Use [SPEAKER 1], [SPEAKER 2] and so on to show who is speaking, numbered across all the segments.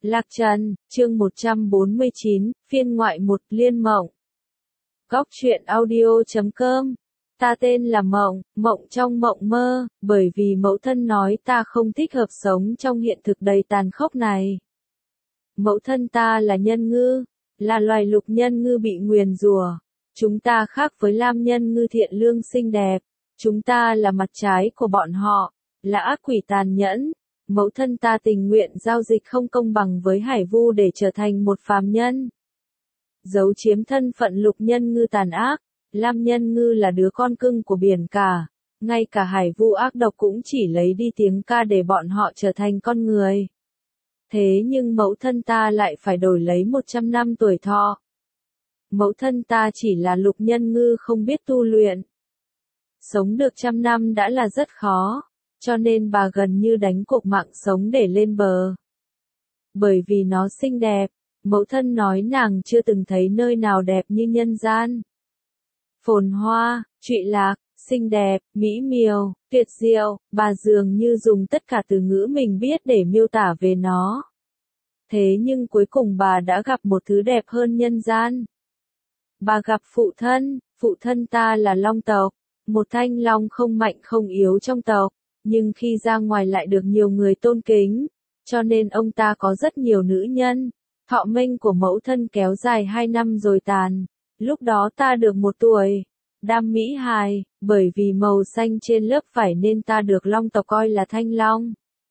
[SPEAKER 1] Lạc Trần, chương 149, phiên ngoại 1, Liên Mộng. Góc truyện audio.com. Ta tên là Mộng, mộng trong mộng mơ, bởi vì mẫu thân nói ta không thích hợp sống trong hiện thực đầy tàn khốc này. Mẫu thân ta là nhân ngư, là loài lục nhân ngư bị nguyền rủa. Chúng ta khác với lam nhân ngư thiện lương xinh đẹp. Chúng ta là mặt trái của bọn họ, là ác quỷ tàn nhẫn. Mẫu thân ta tình nguyện giao dịch không công bằng với hải vu để trở thành một phàm nhân. Giấu chiếm thân phận lục nhân ngư tàn ác, lam nhân ngư là đứa con cưng của biển cả. Ngay cả hải vu ác độc cũng chỉ lấy đi tiếng ca để bọn họ trở thành con người. Thế nhưng mẫu thân ta lại phải đổi lấy 100 năm tuổi thọ. Mẫu thân ta chỉ là lục nhân ngư không biết tu luyện. Sống được 100 năm đã là rất khó. Cho nên bà gần như đánh cuộc mạng sống để lên bờ. Bởi vì nó xinh đẹp, mẫu thân nói nàng chưa từng thấy nơi nào đẹp như nhân gian. Phồn hoa, trụy lạc, xinh đẹp, mỹ miều, tuyệt diệu, bà dường như dùng tất cả từ ngữ mình biết để miêu tả về nó. Thế nhưng cuối cùng bà đã gặp một thứ đẹp hơn nhân gian. Bà gặp phụ thân ta là long tộc, một thanh long không mạnh không yếu trong tộc. Nhưng khi ra ngoài lại được nhiều người tôn kính, cho nên ông ta có rất nhiều nữ nhân. Thọ命của mẫu thân kéo dài 2 năm rồi tàn. Lúc đó ta được 1 tuổi. Đam mỹ hài, bởi vì màu xanh trên lớp vải nên ta được long tộc coi là thanh long.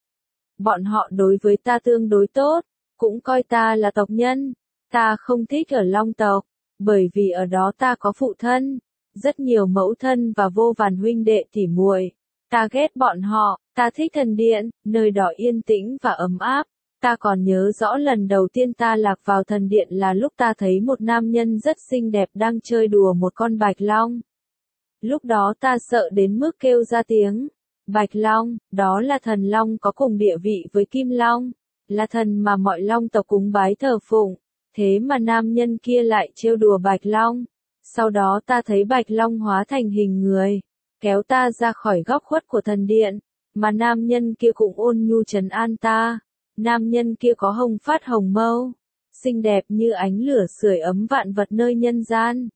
[SPEAKER 1] Bọn họ đối với ta tương đối tốt, cũng coi ta là tộc nhân. Ta không thích ở long tộc, bởi vì ở đó ta có phụ thân, rất nhiều mẫu thân và vô vàn huynh đệ tỉ muội. Ta ghét bọn họ, ta thích thần điện, nơi đó yên tĩnh và ấm áp. Ta còn nhớ rõ lần đầu tiên ta lạc vào thần điện là lúc ta thấy một nam nhân rất xinh đẹp đang chơi đùa một con bạch long. Lúc đó ta sợ đến mức kêu ra tiếng. Bạch long, đó là thần long có cùng địa vị với kim long, là thần mà mọi long tộc cúng bái thờ phụng. Thế mà nam nhân kia lại trêu đùa bạch long. Sau đó ta thấy bạch long hóa thành hình người, kéo ta ra khỏi góc khuất của thần điện, mà nam nhân kia cũng ôn nhu trấn an ta. Nam nhân kia có hồng phát hồng mâu, xinh đẹp như ánh lửa sưởi ấm vạn vật nơi nhân gian.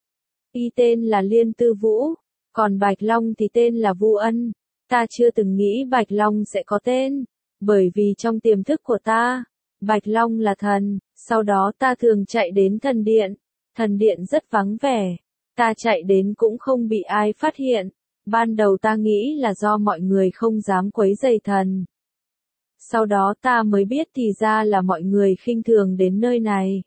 [SPEAKER 1] Y tên là Liên Tư Vũ, còn Bạch Long thì tên là Vu Ân. Ta chưa từng nghĩ Bạch Long sẽ có tên, bởi vì trong tiềm thức của ta, Bạch Long là thần. Sau đó ta thường chạy đến thần điện rất vắng vẻ. Ta chạy đến cũng không bị ai phát hiện. Ban đầu ta nghĩ là do mọi người không dám quấy rầy thần. Sau đó ta mới biết thì ra là mọi người khinh thường đến nơi này.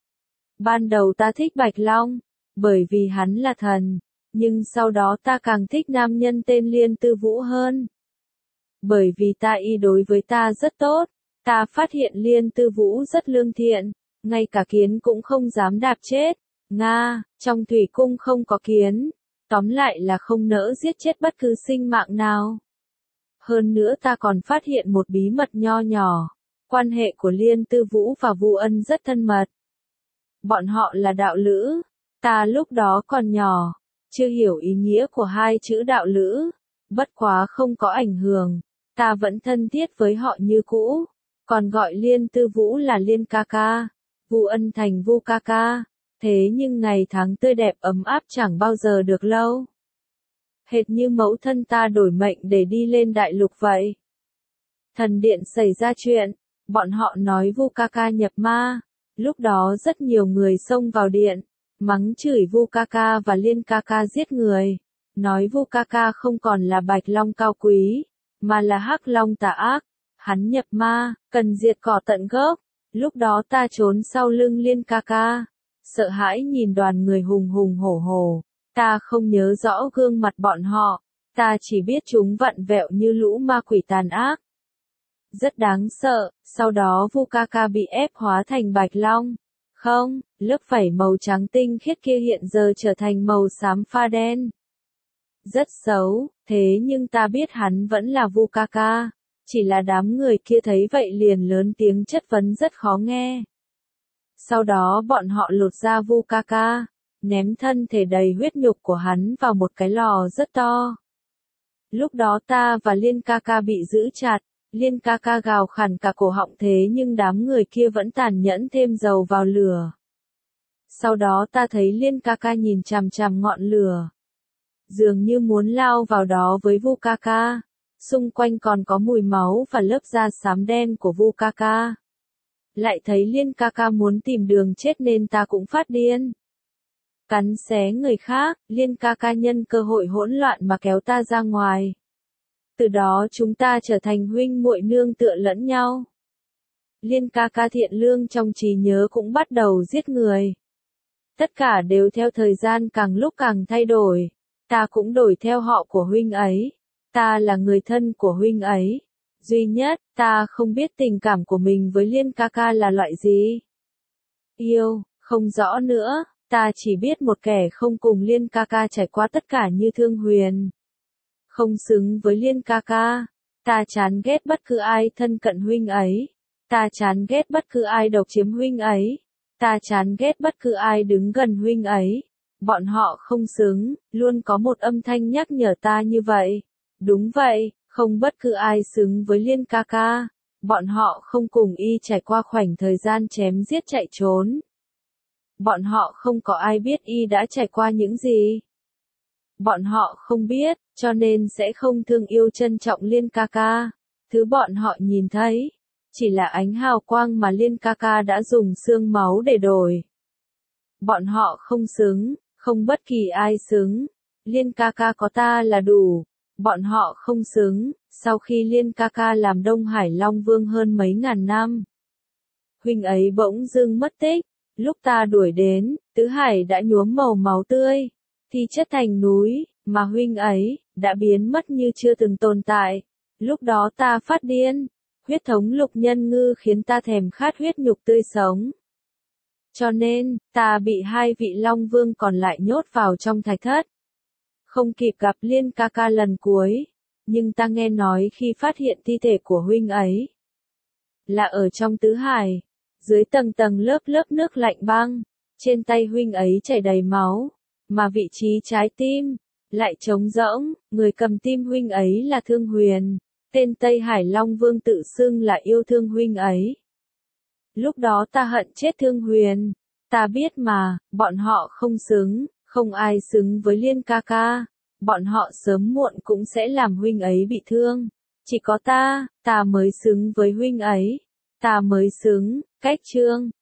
[SPEAKER 1] Ban đầu ta thích Bạch Long, bởi vì hắn là thần, nhưng sau đó ta càng thích nam nhân tên Liên Tư Vũ hơn. Bởi vì ta y đối với ta rất tốt, ta phát hiện Liên Tư Vũ rất lương thiện, ngay cả kiến cũng không dám đạp chết. Nga, trong thủy cung không có kiến. Tóm lại là không nỡ giết chết bất cứ sinh mạng nào. Hơn nữa ta còn phát hiện một bí mật nho nhỏ. Quan hệ của Liên Tư Vũ và Vu Ân rất thân mật. Bọn họ là đạo lữ. Ta lúc đó còn nhỏ, chưa hiểu ý nghĩa của 2 chữ đạo lữ. Bất quá không có ảnh hưởng. Ta vẫn thân thiết với họ như cũ. Còn gọi Liên Tư Vũ là Liên ca ca. Vu Ân thành Vu ca ca. Thế nhưng ngày tháng tươi đẹp ấm áp chẳng bao giờ được lâu. Hệt như mẫu thân ta đổi mệnh để đi lên đại lục vậy. Thần điện xảy ra chuyện, bọn họ nói Vu ca ca nhập ma. Lúc đó rất nhiều người xông vào điện, mắng chửi Vu ca ca và Liên ca ca giết người. Nói Vu ca ca không còn là Bạch Long cao quý, mà là Hắc Long tà ác. Hắn nhập ma, cần diệt cỏ tận gốc. Lúc đó ta trốn sau lưng Liên ca ca. Sợ hãi nhìn đoàn người hùng hùng hổ hổ. Ta không nhớ rõ gương mặt bọn họ. Ta chỉ biết chúng vặn vẹo như lũ ma quỷ tàn ác. Rất đáng sợ. Sau đó Vu ca ca bị ép hóa thành Bạch Long. Không, lớp vảy màu trắng tinh khiết kia hiện giờ trở thành màu xám pha đen. Rất xấu, thế nhưng ta biết hắn vẫn là Vu ca ca. Chỉ là đám người kia thấy vậy liền lớn tiếng chất vấn rất khó nghe. Sau đó bọn họ lột ra Vu ca ca, ném thân thể đầy huyết nhục của hắn vào một cái lò rất to. Lúc đó ta và Liên ca ca bị giữ chặt, Liên ca ca gào khàn cả cổ họng thế nhưng đám người kia vẫn tàn nhẫn thêm dầu vào lửa. Sau đó ta thấy Liên ca ca nhìn chằm chằm ngọn lửa. Dường như muốn lao vào đó với Vu ca ca. Xung quanh còn có mùi máu và lớp da xám đen của Vu ca ca. Lại thấy Liên ca ca muốn tìm đường chết nên ta cũng phát điên. Cắn xé người khác, Liên ca ca nhân cơ hội hỗn loạn mà kéo ta ra ngoài. Từ đó chúng ta trở thành huynh muội nương tựa lẫn nhau. Liên ca ca thiện lương trong trí nhớ cũng bắt đầu giết người. Tất cả đều theo thời gian càng lúc càng thay đổi. Ta cũng đổi theo họ của huynh ấy. Ta là người thân của huynh ấy. Duy nhất, ta không biết tình cảm của mình với Liên ca ca là loại gì. Yêu, không rõ nữa. Ta chỉ biết một kẻ không cùng Liên ca ca trải qua tất cả như Thương Huyền. Không xứng với Liên ca ca. Ta chán ghét bất cứ ai thân cận huynh ấy. Ta chán ghét bất cứ ai độc chiếm huynh ấy. Ta chán ghét bất cứ ai đứng gần huynh ấy. Bọn họ không xứng, luôn có một âm thanh nhắc nhở ta như vậy. Đúng vậy, không bất cứ ai xứng với Liên ca ca. Bọn họ không cùng y trải qua khoảnh thời gian chém giết chạy trốn. Bọn họ không có ai biết y đã trải qua những gì. Bọn họ không biết, cho nên sẽ không thương yêu trân trọng Liên ca ca. Thứ bọn họ nhìn thấy, chỉ là ánh hào quang mà Liên ca ca đã dùng xương máu để đổi. Bọn họ không xứng, không bất kỳ ai xứng. Liên ca ca có ta là đủ. Bọn họ không xứng, sau khi Liên ca ca làm Đông Hải Long Vương hơn mấy ngàn năm. Huynh ấy bỗng dưng mất tích. Lúc ta đuổi đến, Tứ Hải đã nhuốm màu máu tươi, thi chất thành núi, mà huynh ấy đã biến mất như chưa từng tồn tại. Lúc đó ta phát điên, huyết thống Lục Nhân Ngư khiến ta thèm khát huyết nhục tươi sống. Cho nên, ta bị hai vị Long Vương còn lại nhốt vào trong thạch thất. Không kịp gặp Liên ca ca lần cuối, nhưng ta nghe nói khi phát hiện thi thể của huynh ấy là ở trong Tứ Hải. Dưới tầng tầng lớp lớp nước lạnh băng, trên tay huynh ấy chảy đầy máu, mà vị trí trái tim lại trống rỗng, người cầm tim huynh ấy là Thương Huyền, tên Tây Hải Long Vương tự xưng là yêu thương huynh ấy. Lúc đó ta hận chết Thương Huyền, ta biết mà, bọn họ không xứng, không ai xứng với Liên ca ca, bọn họ sớm muộn cũng sẽ làm huynh ấy bị thương, chỉ có ta mới xứng với huynh ấy. Ta mới xứng, cách chương.